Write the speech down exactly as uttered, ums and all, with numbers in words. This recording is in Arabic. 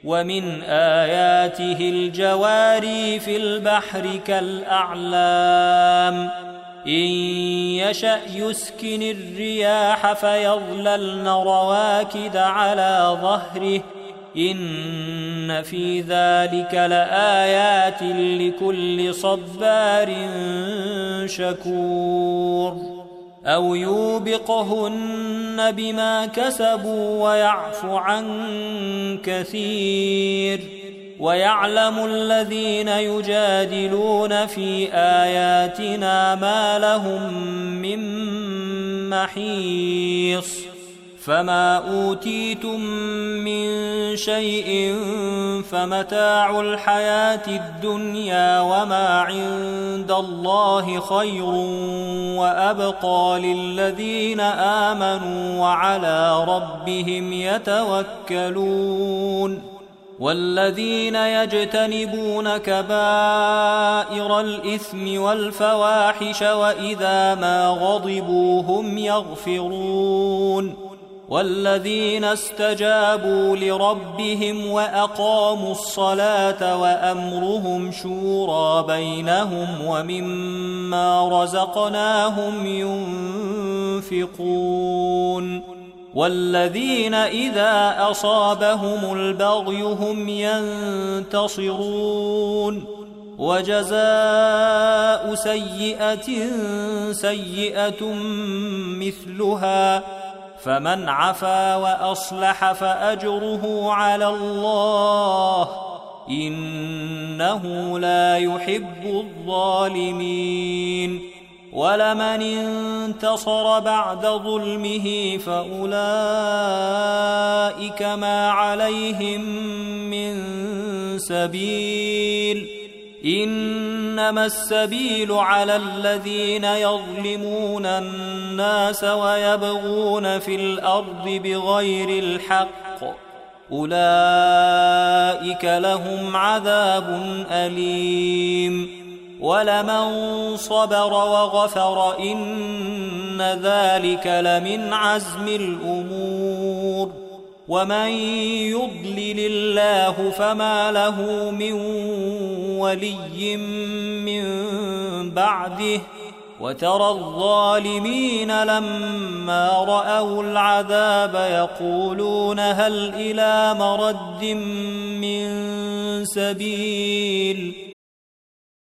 ومن آياته الجواري في البحر كالأعلام إن يشأ يسكن الرياح فيظللن رواكد على ظهره إن في ذلك لآيات لكل صبار شكور أو يوبقهن بما كسبوا ويعفو عن كثير ويعلم الذين يجادلون في آياتنا ما لهم من محيص فما أوتيتم من شيء فمتاع الحياة الدنيا وما عند الله خير وأبقى للذين آمنوا وعلى ربهم يتوكلون والذين يجتنبون كبائر الإثم والفواحش وإذا ما غضبوا هم يغفرون والذين استجابوا لربهم وأقاموا الصلاة وأمرهم شورى بينهم ومما رزقناهم ينفقون والذين إذا أصابهم البغي هم ينتصرون وجزاء سيئة سيئة مثلها فمن عفا وأصلح فأجره على الله إنه لا يحب الظالمين ولمن انتصر بعد ظلمه فأولئك ما عليهم من سبيل إنما السبيل على الذين يظلمون الناس ويبغون في الأرض بغير الحق أولئك لهم عذاب أليم ولمن صبر وغفر إن ذلك لمن عزم الأمور ومن يضلل الله فما له من ولي من بعده وترى الظالمين لما رأوا العذاب يقولون هل إلى مرد من سبيل